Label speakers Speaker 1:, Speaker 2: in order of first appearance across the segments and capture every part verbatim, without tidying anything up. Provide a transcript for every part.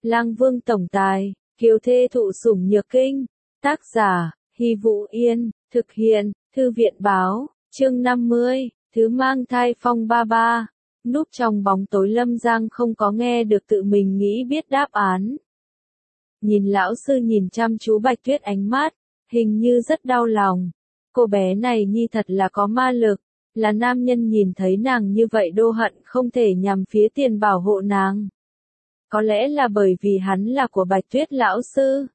Speaker 1: Lang Vương tổng tài, kiều thê thụ sủng nhược kinh. Tác giả, Hy Vũ Yên, thực hiện, Thư viện báo, chương năm mươi, thứ mang thai phong ba ba. Núp trong bóng tối Lâm Giang không có nghe được tự mình nghĩ biết đáp án. Nhìn lão sư nhìn chăm chú Bạch Tuyết ánh mắt, hình như rất đau lòng. Cô bé này nhi thật là có ma lực, là nam nhân nhìn thấy nàng như vậy đô hận không thể nhằm phía tiền bảo hộ nàng. Có lẽ là bởi vì hắn là của Bạch Tuyết lão sư.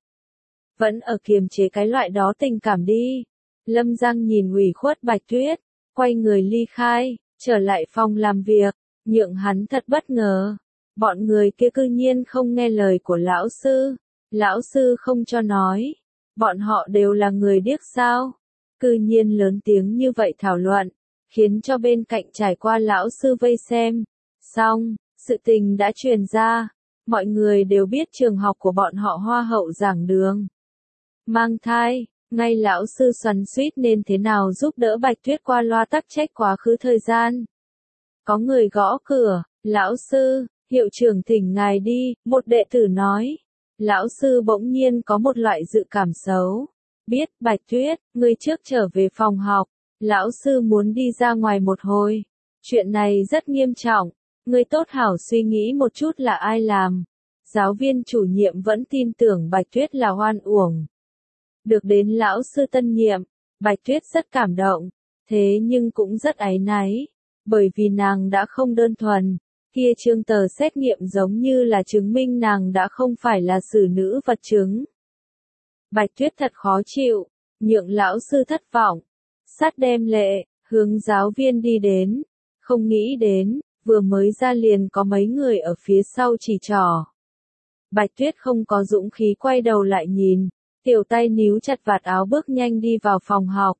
Speaker 1: Vẫn ở kiềm chế cái loại đó tình cảm đi. Lâm Giang nhìn ủy khuất Bạch Tuyết, quay người ly khai, trở lại phòng làm việc, nhượng hắn thật bất ngờ. Bọn người kia cư nhiên không nghe lời của lão sư. Lão sư không cho nói. Bọn họ đều là người điếc sao? Cư nhiên lớn tiếng như vậy thảo luận, khiến cho bên cạnh trải qua lão sư vây xem. Xong, sự tình đã truyền ra. Mọi người đều biết trường học của bọn họ hoa hậu giảng đường. Mang thai, ngay lão sư xoắn xuýt nên thế nào giúp đỡ Bạch Tuyết qua loa tắc trách quá khứ thời gian. Có người gõ cửa, lão sư, hiệu trưởng thỉnh ngài đi, một đệ tử nói. Lão sư bỗng nhiên có một loại dự cảm xấu. Biết, Bạch Tuyết, ngươi trước trở về phòng học. Lão sư muốn đi ra ngoài một hồi. Chuyện này rất nghiêm trọng. Ngươi tốt hảo suy nghĩ một chút là ai làm. Giáo viên chủ nhiệm vẫn tin tưởng Bạch Tuyết là hoan uổng. Được đến lão sư tân nhiệm, Bạch Tuyết rất cảm động. Thế nhưng cũng rất áy náy. Bởi vì nàng đã không đơn thuần. Kia trương tờ xét nghiệm giống như là chứng minh nàng đã không phải là xử nữ vật chứng. Bạch Tuyết thật khó chịu, nhượng lão sư thất vọng. Sát đem lệ, hướng giáo viên đi đến. Không nghĩ đến, vừa mới ra liền có mấy người ở phía sau chỉ trỏ. Bạch Tuyết không có dũng khí quay đầu lại nhìn, tiểu tay níu chặt vạt áo bước nhanh đi vào phòng học.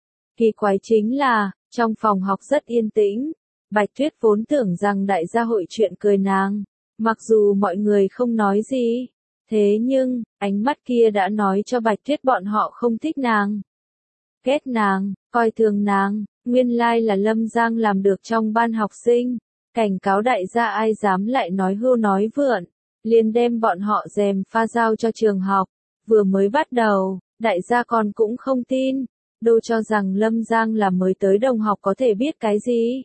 Speaker 1: Kỳ quái chính là, trong phòng học rất yên tĩnh. Bạch Tuyết vốn tưởng rằng đại gia hội chuyện cười nàng, mặc dù mọi người không nói gì. Thế nhưng, ánh mắt kia đã nói cho Bạch Tuyết bọn họ không thích nàng. Ghét nàng, coi thường nàng, nguyên lai là Lâm Giang làm được trong ban học sinh. Cảnh cáo đại gia ai dám lại nói hưu nói vượn, liền đem bọn họ dèm pha giao cho trường học. Vừa mới bắt đầu, đại gia còn cũng không tin, đô cho rằng Lâm Giang là mới tới đồng học có thể biết cái gì.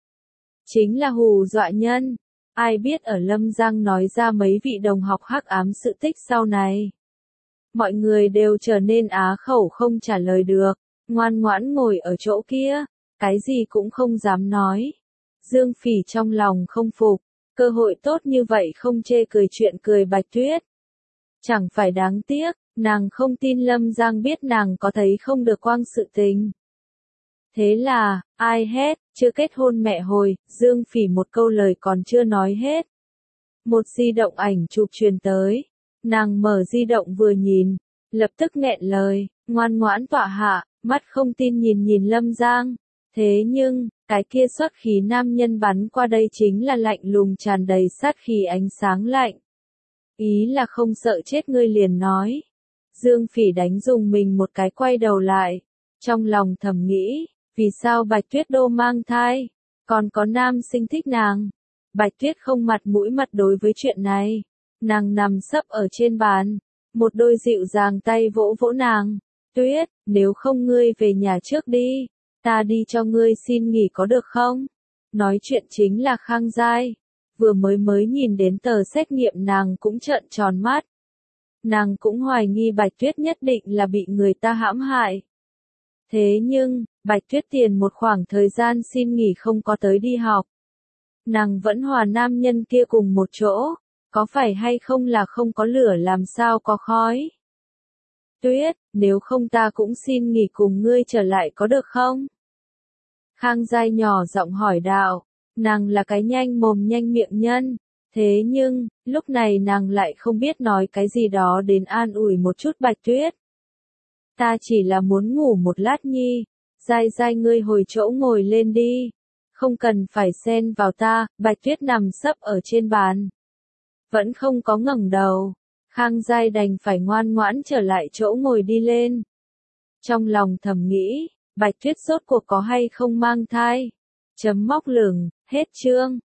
Speaker 1: Chính là hù dọa nhân. Ai biết ở Lâm Giang nói ra mấy vị đồng học hắc ám sự tích sau này. Mọi người đều trở nên á khẩu không trả lời được, ngoan ngoãn ngồi ở chỗ kia, cái gì cũng không dám nói. Dương Phỉ trong lòng không phục, cơ hội tốt như vậy không chê cười chuyện cười Bạch Tuyết. Chẳng phải đáng tiếc, nàng không tin Lâm Giang biết nàng có thấy không được quang sự tình. Thế là, ai hết, chưa kết hôn mẹ hồi, Dương Phỉ một câu lời còn chưa nói hết. Một di động ảnh chụp truyền tới, nàng mở di động vừa nhìn, lập tức nghẹn lời, ngoan ngoãn tọa hạ, mắt không tin nhìn nhìn Lâm Giang. Thế nhưng, cái kia xuất khí nam nhân bắn qua đây chính là lạnh lùng tràn đầy sát khí ánh sáng lạnh. Ý là không sợ chết ngươi liền nói. Dương Phỉ đánh dùng mình một cái quay đầu lại, trong lòng thầm nghĩ. Vì sao Bạch Tuyết đô mang thai, còn có nam sinh thích nàng. Bạch Tuyết không mặt mũi mặt đối với chuyện này. Nàng nằm sấp ở trên bàn, một đôi dịu dàng tay vỗ vỗ nàng. Tuyết, nếu không ngươi về nhà trước đi, ta đi cho ngươi xin nghỉ có được không? Nói chuyện chính là Khang Giai. Vừa mới mới nhìn đến tờ xét nghiệm nàng cũng trợn tròn mắt. Nàng cũng hoài nghi Bạch Tuyết nhất định là bị người ta hãm hại. Thế nhưng, Bạch Tuyết tiền một khoảng thời gian xin nghỉ không có tới đi học. Nàng vẫn hòa nam nhân kia cùng một chỗ, có phải hay không là không có lửa làm sao có khói. Tuyết, nếu không ta cũng xin nghỉ cùng ngươi trở lại có được không? Khang Giai nhỏ giọng hỏi đạo, nàng là cái nhanh mồm nhanh miệng nhân. Thế nhưng, lúc này nàng lại không biết nói cái gì đó đến an ủi một chút Bạch Tuyết. Ta chỉ là muốn ngủ một lát nhi. Giai Giai ngươi hồi chỗ ngồi lên đi. Không cần phải xen vào ta. Bạch Tuyết nằm sấp ở trên bàn. Vẫn không có ngẩng đầu. Khang Giai đành phải ngoan ngoãn trở lại chỗ ngồi đi lên. Trong lòng thầm nghĩ, Bạch Tuyết rốt cuộc có hay không mang thai. Chấm móc lửng, hết chương.